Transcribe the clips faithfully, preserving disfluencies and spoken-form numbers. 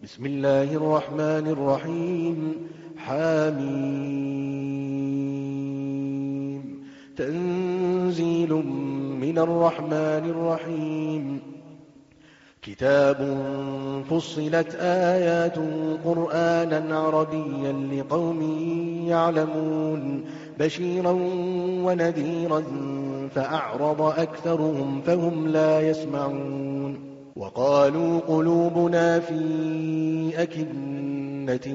بسم الله الرحمن الرحيم حميم تنزيل من الرحمن الرحيم كتاب فصلت آيات قرآنا عربيا لقوم يعلمون بشيرا ونذيرا فأعرض أكثرهم فهم لا يسمعون وقالوا قلوبنا في أكنة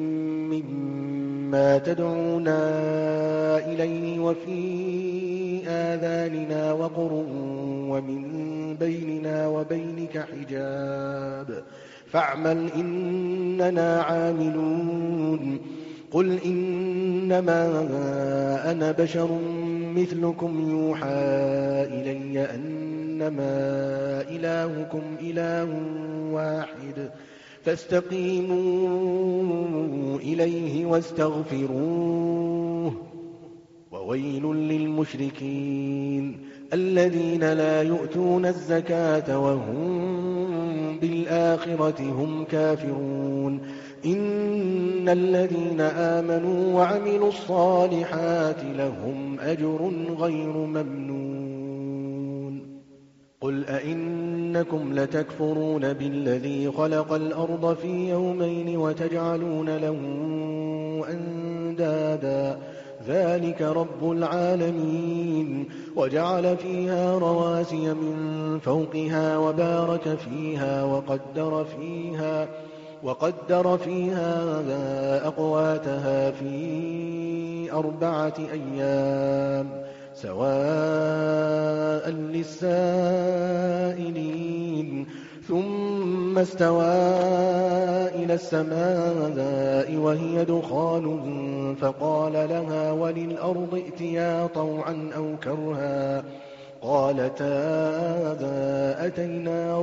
مما تدعونا إليه وفي آذاننا وقر ومن بيننا وبينك حجاب فاعمل إننا عاملون قل إنما أنا بشر مثلكم يوحى إلي أنما إلهكم إله واحد فاستقيموا إليه واستغفروه وويل للمشركين الذين لا يؤتون الزكاة وهم بالآخرة هم كافرون إن الذين آمنوا وعملوا الصالحات لهم أجر غير ممنون قل أئنكم لتكفرون بالذي خلق الأرض في يومين وتجعلون له أندادا ذلك رب العالمين وجعل فيها رواسي من فوقها وبارك فيها وقدر فيها وقدر فيها أقواتها في أربعة أيام سواء للسائلين ثم استوى إلى السماء وهي دخان فقال لها وللأرض ائتيا طوعا أو كرها قالتا أتينا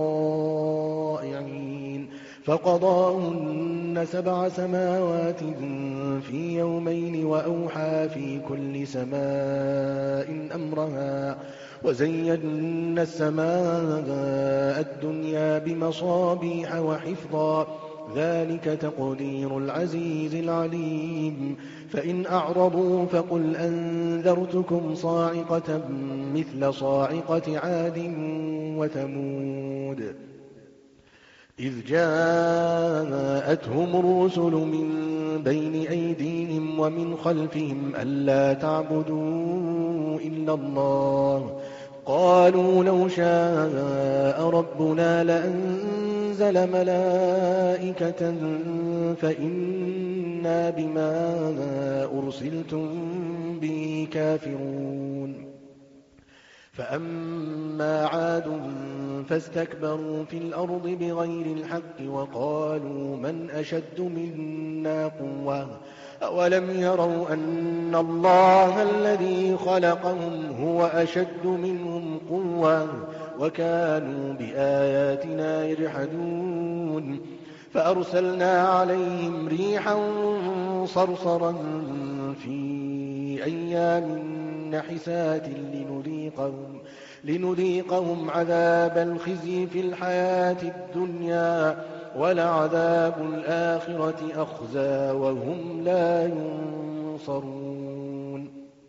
طائعين فقضاهن سبع سماوات في يومين وأوحى في كل سماء أمرها وزينا السماء الدنيا بمصابيح وحفظا ذلك تقدير العزيز العليم فإن أعرضوا فقل أنذرتكم صاعقة مثل صاعقة عاد وثمود إذ جاءتهم الرسل من بين أيديهم ومن خلفهم ألا تعبدوا إلا الله قالوا لو شاء ربنا لأنزل ملائكة فإنا بما أرسلتم به كافرون فأما عاد فاستكبروا في الأرض بغير الحق وقالوا من أشد منا قوة أولم يروا أن الله الذي خلقهم هو أشد منهم قوة وكانوا بآياتنا يجحدون فأرسلنا عليهم ريحا صرصرا في أيام نحسات لنذيقهم, لنذيقهم عذاب الخزي في الحياة الدنيا ولعذاب الآخرة أخزى وهم لا ينصرون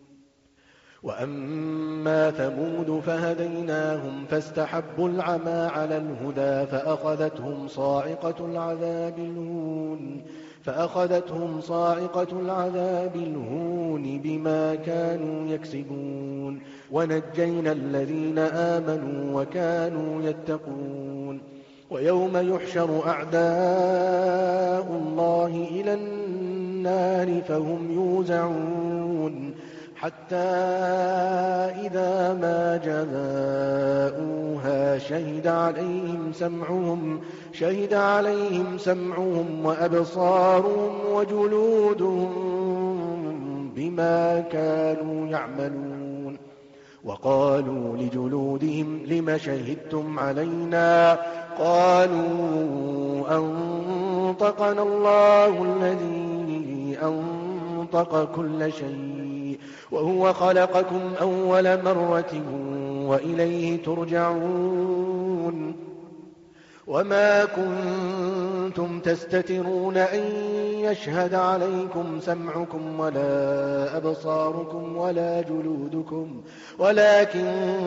وأما ثمود فهديناهم فاستحبوا العمى على الهدى فأخذتهم صاعقة العذاب الهون فأخذتهم صاعقة العذاب الهون بما كانوا يكسبون ونجينا الذين آمنوا وكانوا يتقون ويوم يحشر أعداء الله إلى النار فهم يوزعون حتى إذا ما جاءوها شهد عليهم سمعهم شهد عليهم سمعهم وأبصارهم وجلودهم بما كانوا يعملون وقالوا لجلودهم لم شهدتم علينا قالوا أنطقنا الله الذي أنطق كل شيء وهو خلقكم أول مرة وإليه ترجعون وما كنتم كنتم تستترون أن يشهد عليكم سمعكم ولا أبصاركم ولا جلودكم ولكن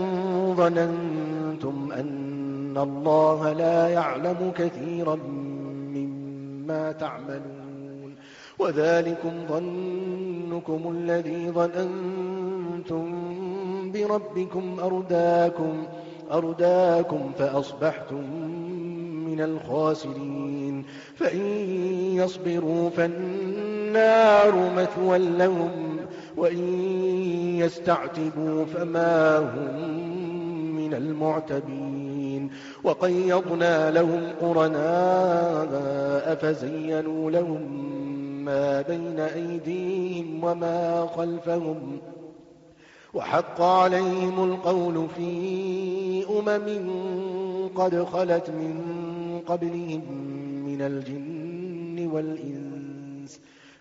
ظننتم أن الله لا يعلم كثيرا مما تعملون وذلكم ظنكم الذي ظننتم بربكم أرداكم, أرداكم فأصبحتم من الخاسرين فإن يصبروا فالنار مثوى لهم وإن يستعتبوا فما هم من المعتبين وقيضنا لهم قرناء فزينوا لهم ما بين أيديهم وما خلفهم وحق عليهم القول في أمم قد خلت من قبلهم من الجن والإنس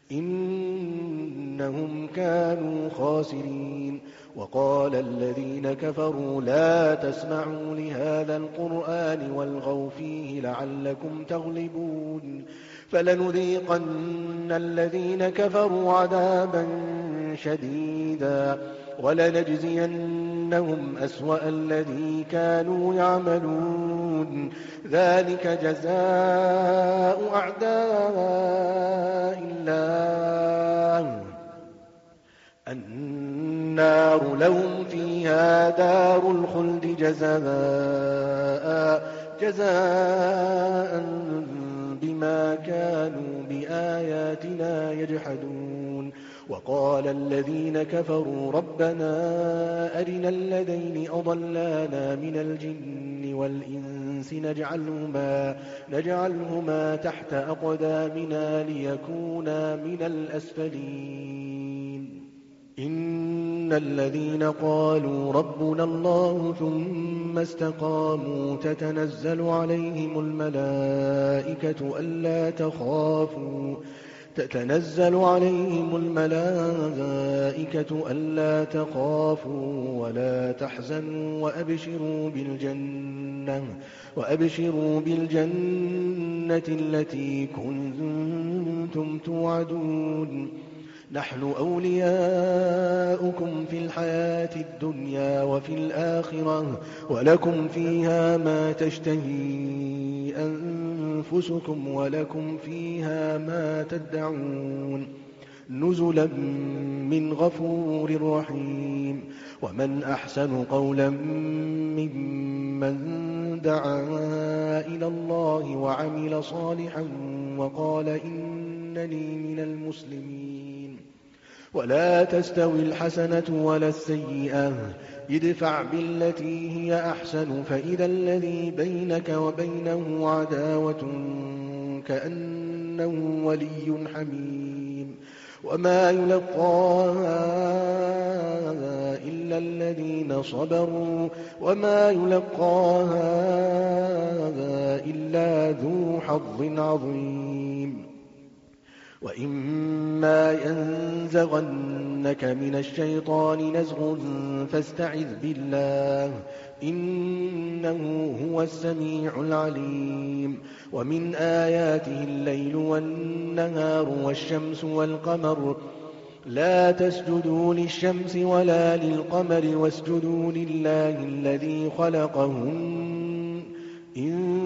إنهم كانوا خاسرين وقال الذين كفروا لا تسمعوا لهذا القرآن والغوا فيه لعلكم تغلبون فلنذيقن الذين كفروا عذابا شديدا ولنجزينهم أسوأ الذي كانوا يعملون ذلك جزاء أعداء الله النار لهم فيها دار الخلد جزاء جزاء بما كانوا بآياتنا يجحدون وقال الذين كفروا ربنا أرنا الذين أضلانا من الجن والإنس نجعلهما, نجعلهما تحت أقدامنا ليكونا من الأسفلين إن الذين قالوا ربنا الله ثم استقاموا تتنزل عليهم الملائكة ألا تخافوا تتنزل عليهم الملائكة ألا تخافوا ولا تحزنوا وأبشروا بالجنة, وأبشروا بالجنة التي كنتم توعدون نحن أولياؤكم في الحياة الدنيا وفي الآخرة ولكم فيها ما تشتهي أنفسكم ولكم فيها ما تدعون نزلا من غفور رحيم ومن أحسن قولا ممن دعا إلى الله وعمل صالحا وقال إنني من المسلمين ولا تستوي الحسنة ولا السيئة ادفع بالتي هي أحسن فإذا الذي بينك وبينه عداوة كأنه ولي حميم وما يلقاها إلا الذين صبروا وما يلقاها إلا ذو حظ عظيم وإما ينزغنك من الشيطان نزغ فاستعذ بالله إنه هو السميع العليم ومن آياته الليل والنهار والشمس والقمر لا تسجدوا للشمس ولا للقمر واسجدوا لله الذي خلقهن إن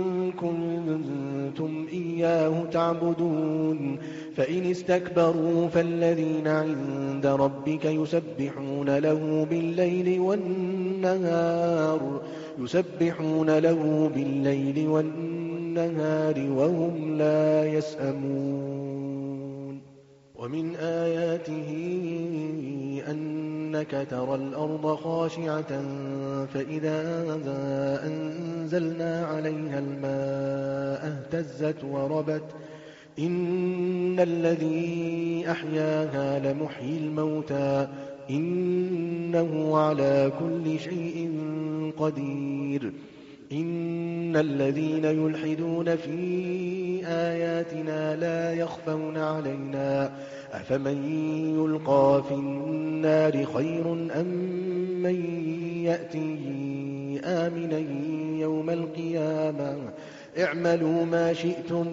كنتم إياه تعبدون فإن استكبروا فالذين عند ربك يسبحون له بالليل والنهار يسبحون له بالليل والنهار وهم لا يسأمون ومن آياته أنك ترى الأرض خاشعة فإذا أنزلنا عليها الماء اهتزت وربت إن الذي أحياها لمحيي الموتى إنه على كل شيء قدير إن الذين يلحدون في آياتنا لا يخفون علينا أفمن يلقى في النار خير أم من يأتي آمنا يوم القيامة اعملوا ما شئتم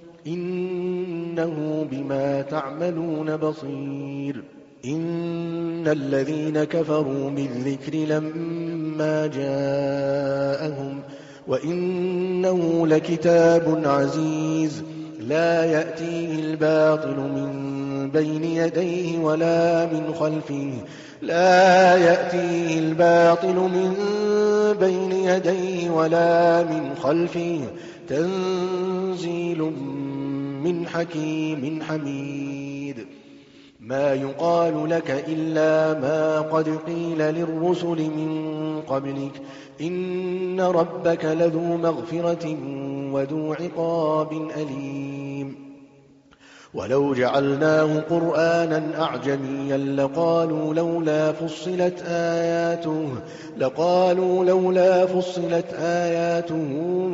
إنه بما تعملون بصير. إن الذين كفروا بالذكر لما جاءهم وإنه لكتاب عزيز لا يأتيه الباطل من بين يديه ولا من خلفه لا يأتيه الباطل من بين يديه ولا من خلفه تنزيل من حكيم حميد. ما يقال لك إلا ما قد قيل للرسل من قبلك إن ربك لذو مغفرة وذو عقاب أليم. ولو جعلناه قرآنا أعجميا لقالوا لولا فصلت آياته لقالوا لولا فصلت آياته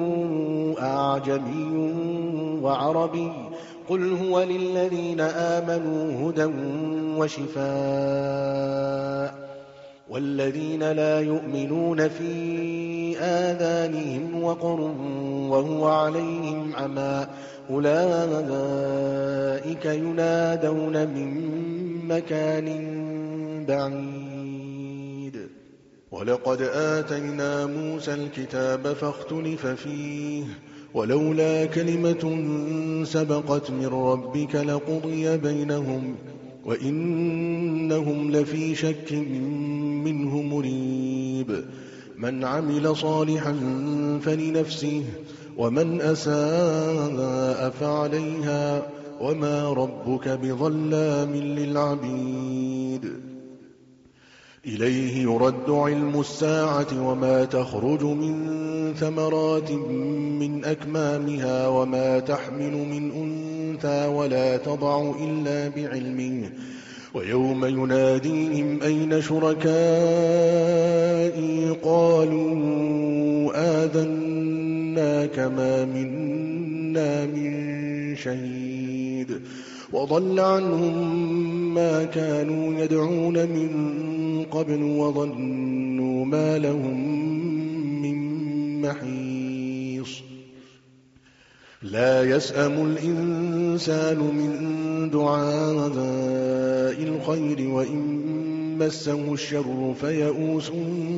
أعجمي وعربي قل هو للذين آمنوا هدى وشفاء والذين لا يؤمنون في آذانهم وقر وهو عليهم عمى أولئك ينادون من مكان بعيد. ولقد آتينا موسى الكتاب فاختلف فيه ولولا كلمة سبقت من ربك لقضي بينهم وإنهم لفي شك منه مريب. من عمل صالحا فلنفسه ومن أساء فعليها وما ربك بظلام للعبيد. إليه يرد علم الساعة وما تخرج من ثمرات من أكمامها وما تحمل من أنثى ولا تضع إلا بعلمه ويوم يناديهم أين شركائي قالوا آذناك ما منا من شهيد وضل عنهم ما كانوا يدعون من قبل وظنوا ما لهم من محيص. لا يسأم الإنسان من دعاء الخير وإن مسه الشر فيئوس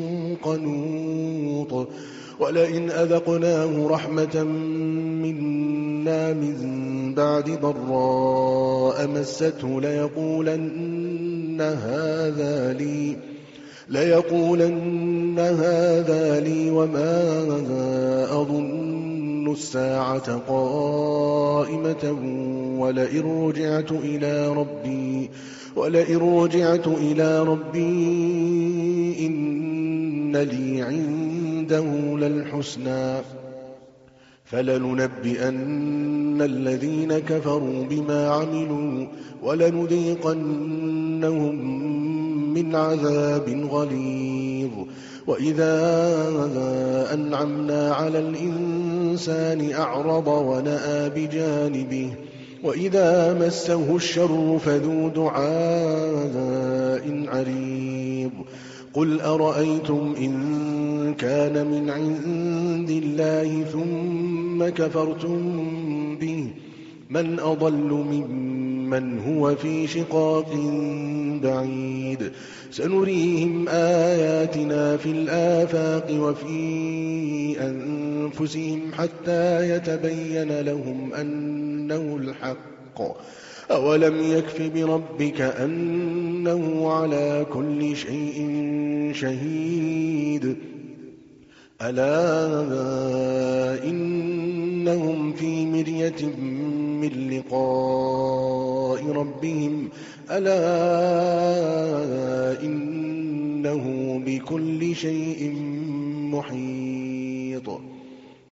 قنوط. ولئن أذقناه رحمة منا من بعد ضراء مسته ليقولن هذا لي ليقولن هذا لي وما أظن الساعة قائمة ولئن رجعت إلى ربي ولئن رجعت إلى ربي إن لي عنده للحسنى فلننبئن الذين كفروا بما عملوا ولنذيقنهم من عذاب غليظ. وإذا أنعمنا على الإنسان أعرض ونأى بجانبه وإذا مسه الشر فذو دعاء عريض. قل أرأيتم إن كان من عند الله ثم كفرتم به من أضل ممن هو في شقاق بعيد. سنريهم آياتنا في الآفاق وفي أنفسهم حتى يتبين لهم أنه الحق. أولم يكف بربك أنه على كل شيء شهيد. ألا إنهم في مرية من لقاء ربهم ألا إنه بكل شيء محيط.